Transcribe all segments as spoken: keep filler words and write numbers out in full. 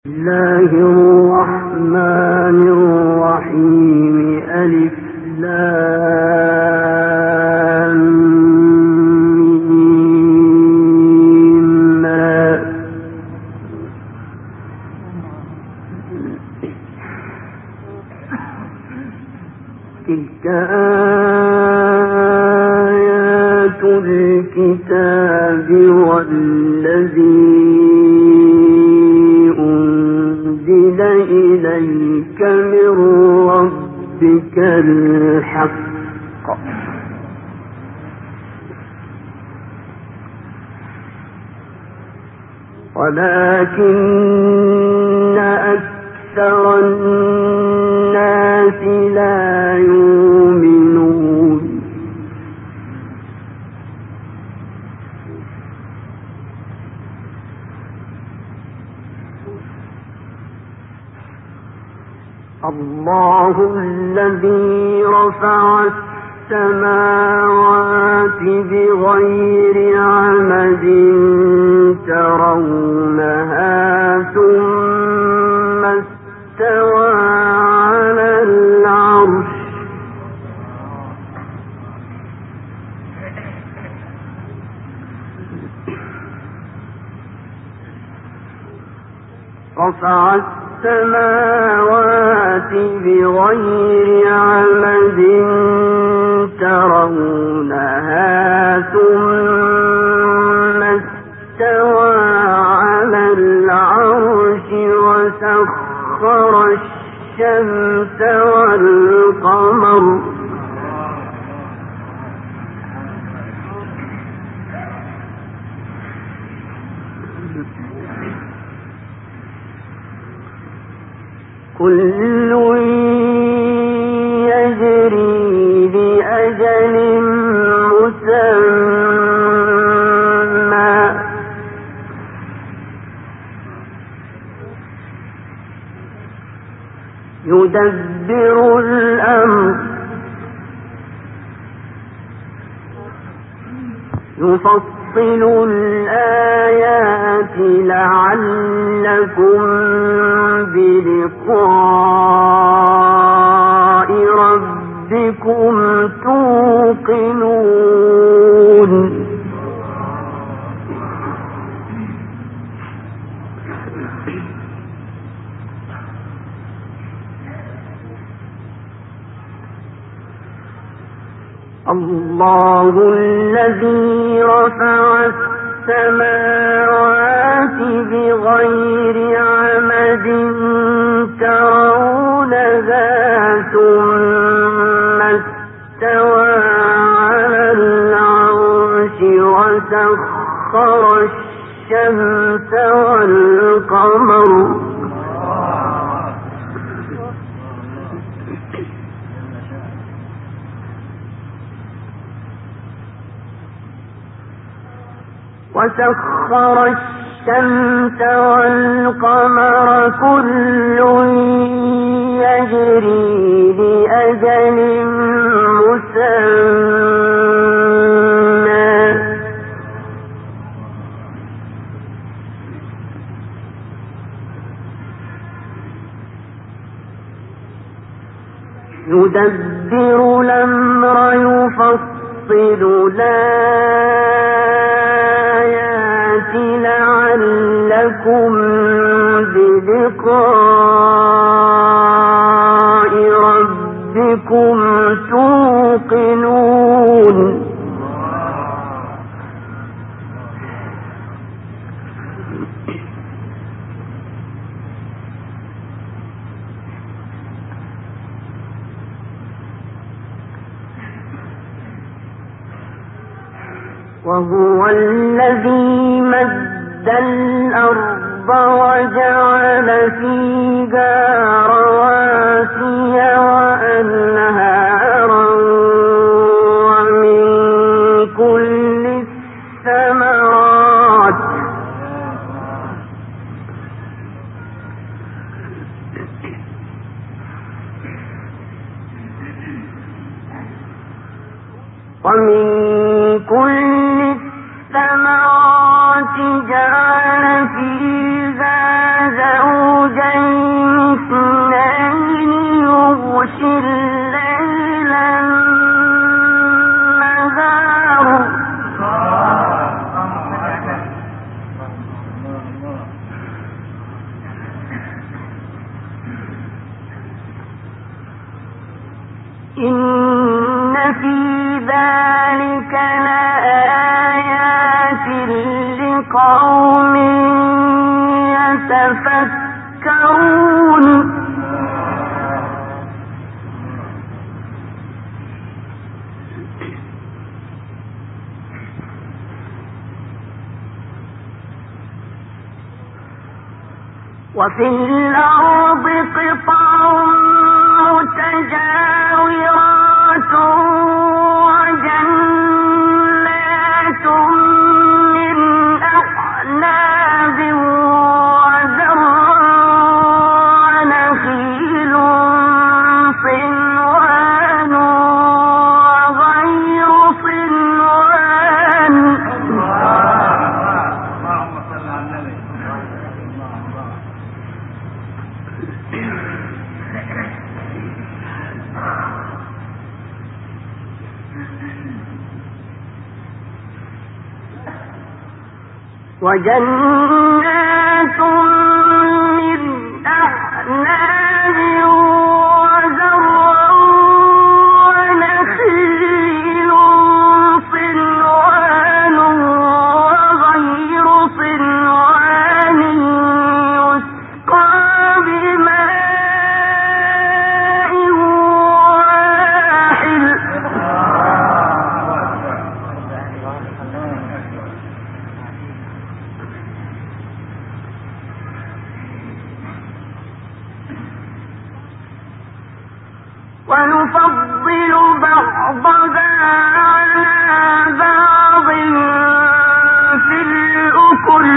الله الرحمن الرحيم ألف لام ميم تلك آيات الكتاب والذي أنزل إليك من ربك الحق ولكن أكثر الناس لا يؤمنون الله الذي رفع السماوات بغير عمد ترونها ثم استوى على العرش رفع السماوات بغير عمد ترونها ثم استوى على العرش وسخر الشمس والقمر كل يجري لأجل مسمى يدبر الأمر يفصل الآيات لعلكم بلقاء ربكم توقنون الله الذي رفع السماوات بغير عمد ترونها ثم استوى على العرش وسخر الشمس والقمر وسخر الشمس والقمر كل يجري لأجل مسمى يدبر الأمر يفصل الآيات لعلكم بلقاء ربكم توقنون وهو الذي مد الأرض وجعل فيها رواسي وأنهارا ومن كل الثمرات ومن كل الثمرات جعل فيها زوجين تذكرون وفي الأرض قطع متجاورات وجنات من أعناب وزرع ونخيل صنوان وغير صنوان وجنات من أعناب وزرع ونخيل صنوان وغير صنوان يسقى بماء واحد ونفضل بعضها على بعض في الأكل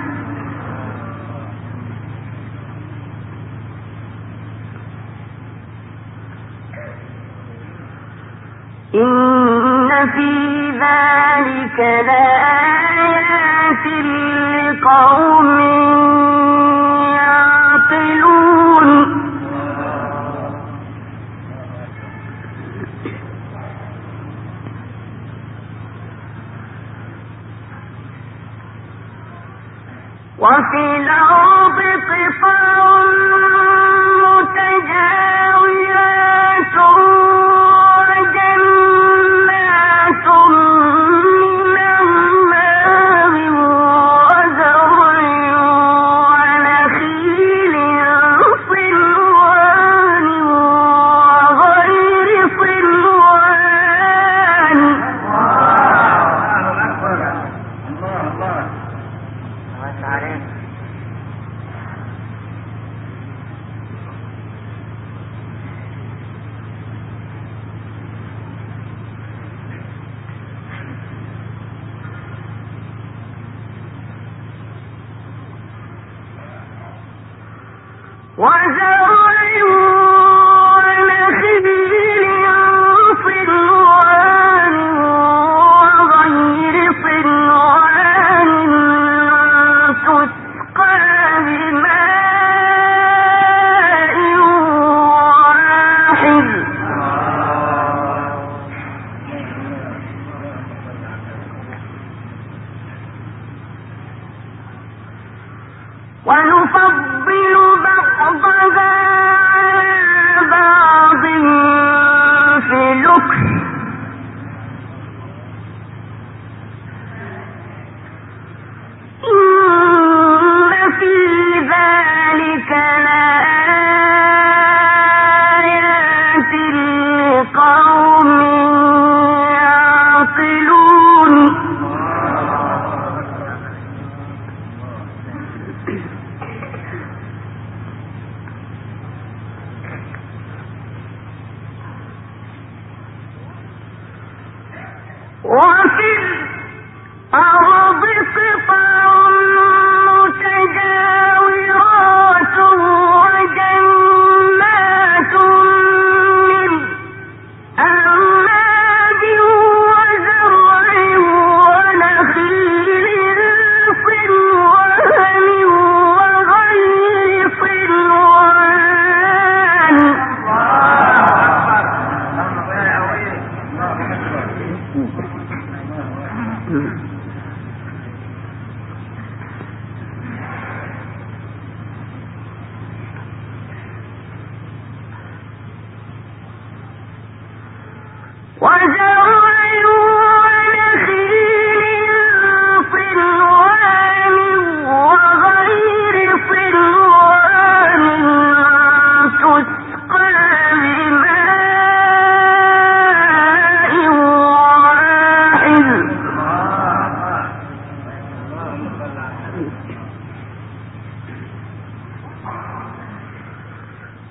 إن في ذلك لآيات لقوم يعقلون وفي الأرض قطع متجاورات وجنات من أعناب وزرع ونخيل صنوان وغير صنوان وزرع ونخيل صنوان وغير صنوان تسقى بماء واحد ونفضل بعضها على بعض في الأكل إن في ذلك لآيات لقوم يعقلون وفي الأرض قطع متجاورات وجنات من أعناب وزرع ونخيل صنوان وغير صنوان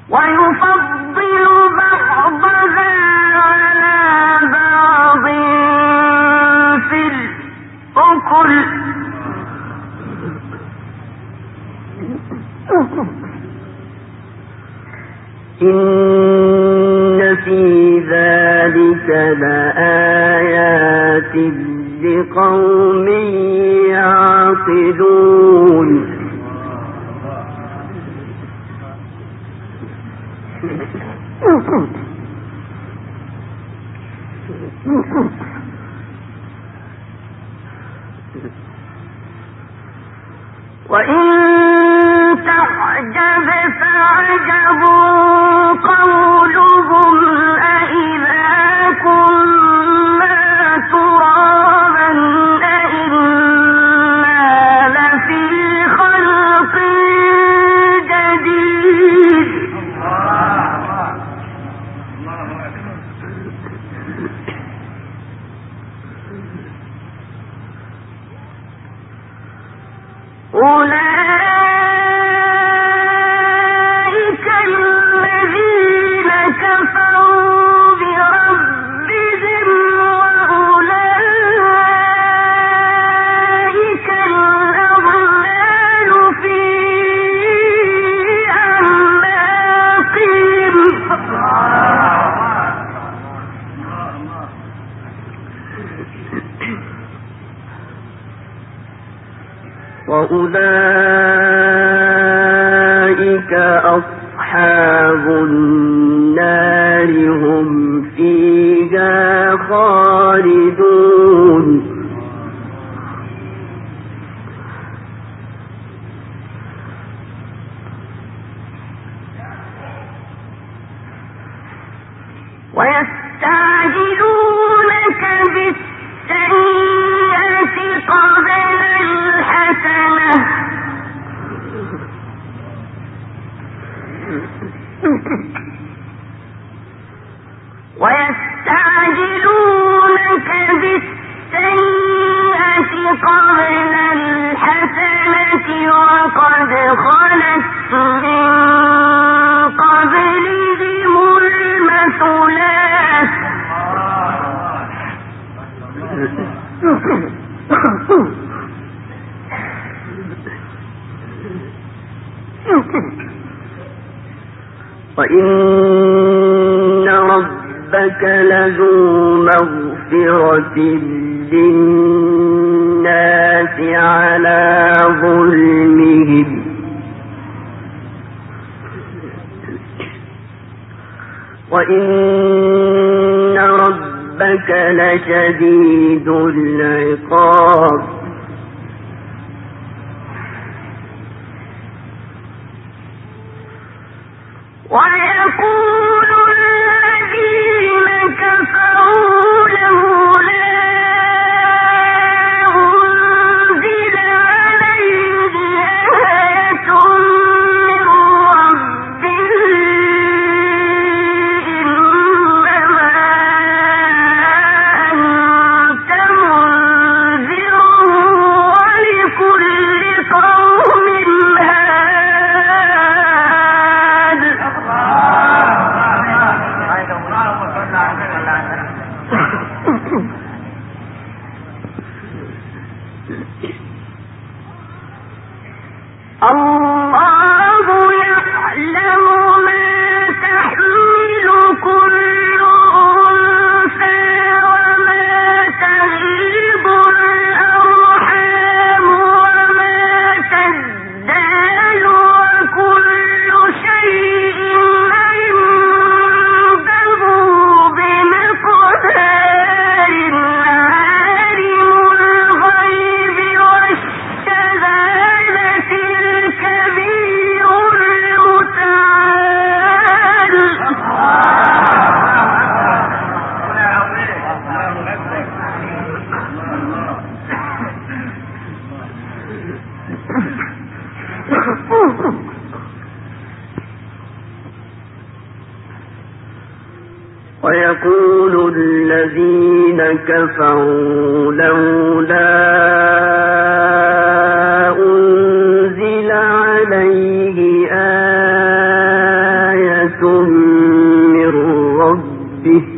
ويفضل بعضها على بعض في الأكل إن في ذلك لآيات لقوم يعقلون وإن تعجب فعجب قولهم أإذا كنا ترابا أإنا لفي خلق جديد أولئك الذين كفروا بربهم وأولئك الأغلال في أعناقهم وأولئك أصحاب النار هم فيها خالدون ويستعجلونك بالسيئة قبل الحسنة ويستعجلونك بالسيئة قبل الحسنة وقد خلت من قبلهم المثلات وإن ربك لذو مغفرة للناس على ظلمهم وإن ربك لشديد العقاب ويقول الذين كفروا لولا أنزل عليه آية من ربه إنما أنت منذر ولكل قوم هاد الله يعلم ما تحمل كل أنثى وما تغيب الأرحام وما تزداد وكل شيء عنده بمقدار عالم الغيب والشهادة الكبير المتعال ويقول الذين كفروا لولا أنزل عليه آية ربه